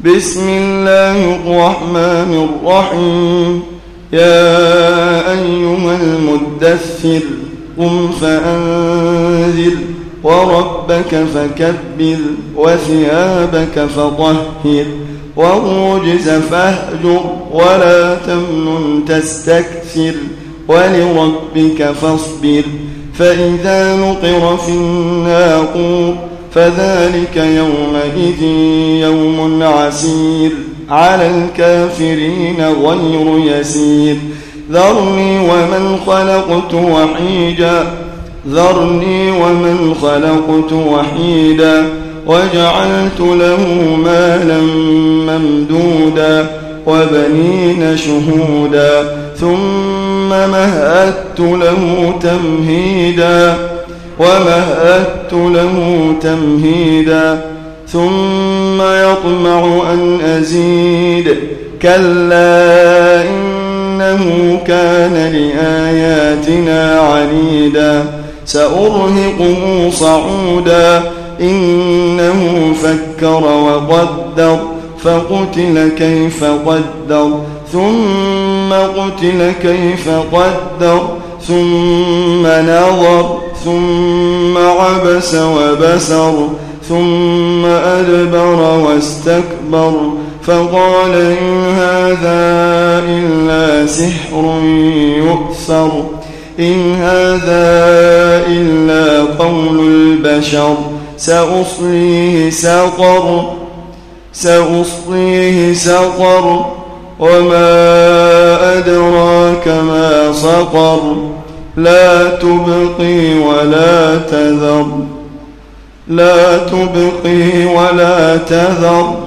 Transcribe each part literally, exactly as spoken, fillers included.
بسم الله الرحمن الرحيم. يا أيها المدثر قم فأنذر وربك فكبر وثيابك فطهر والرجز فاهجر ولا تمنن تستكثر ولربك فاصبر. فإذا نقر في الناقور فذلك يومئذ يوم عسير على الكافرين غير يسير. ذرني ومن خلقت وحيدا ذرني ومن خلقت وحيدا وجعلت له مالا ممدودا وبنين شهودا ثم مهدت له تمهيدا ومهدت له تمهيدا ثم يطمع أن أزيد كلا إنه كان لآياتنا عنيدا سأرهقه صعودا إنه فكر وقدر فقتل كيف قدر ثم قتل كيف قدر ثم نظر ثم عبس وبسر ثم أدبر واستكبر فقال إن هذا إلا سحر يؤثر إن هذا إلا قول البشر سأصليه سقر سأصليه سقر وما أدراك ما سقر لا تبقي ولا تذر لا تبقي ولا تذر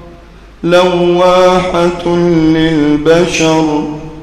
لواحة للبشر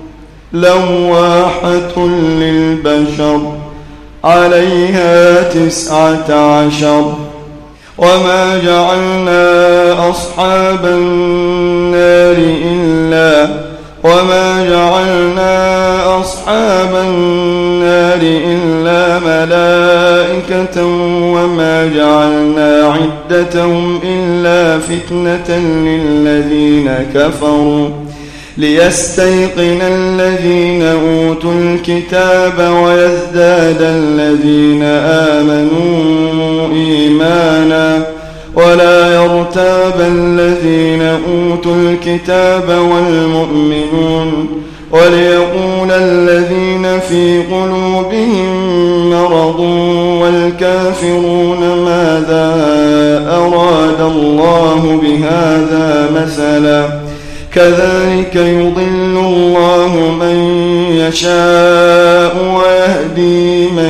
لواحة للبشر عليها تسعة عشر. وما جعلنا أصحاب النار إلا وما جعلنا أصحاب النار إلا ملائكة وما جعلنا عدتهم إلا فتنة للذين كفروا ليستيقن الذين أوتوا الكتاب ويزداد الذين آمنوا إيمانا ولا يرتاب الذين أوتوا الكتاب والمؤمنون وليقول الذين في قلوبهم مرض والكافرون ماذا أراد الله بهذا مثلا كذلك يضل الله من يشاء ويهدي من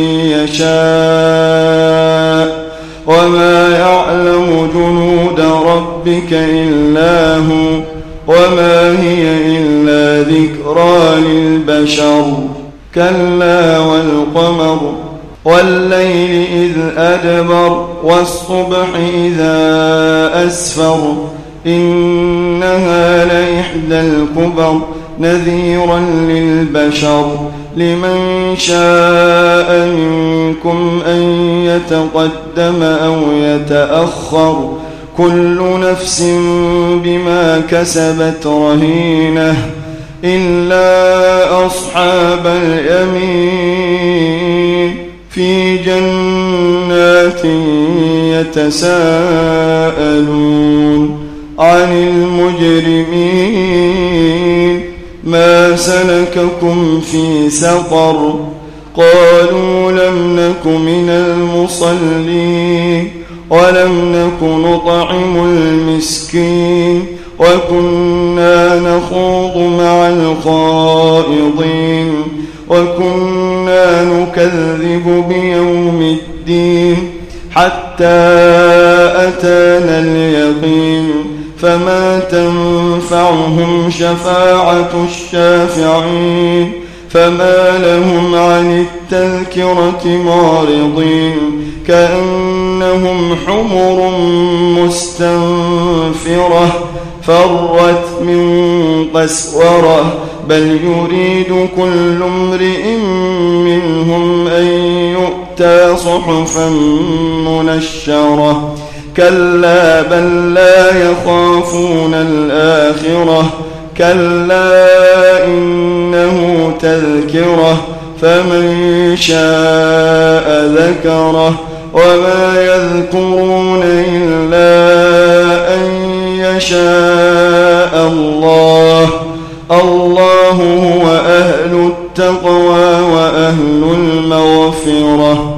يشاء وما يعلم جنود ربك إلا هو وما هي إلا ذكرى للبشر. كلا والقمر والليل إذ أدبر والصبح إذا أسفر إنها لإحدى الكبر نذيرا للبشر لمن شاء منكم أن يتقدم أو يتأخر كل نفس بما كسبت رهينة إلا أصحاب اليمين في جنات يتساءلون عن المجرمين ما سلككم في سقر قالوا لم نك من المصلين ولم نك نطعم المسكين وكنا نخوض مع الخائضين وكنا نكذب بيوم الدين حتى أتانا اليقين فما تنفعهم شفاعة الشافعين فما لهم عن التذكرة معرضين كأنهم حمر مستنفرة فرت من قسورة بل يريد كل امرئ منهم أن يؤتى صحفا منشرة كلا بل لا يخافون الآخرة كلا إنه تذكرة فمن شاء ذكره وما يذكرون إلا أن يشاء الله الله هو أهل التقوى وأهل المغفرة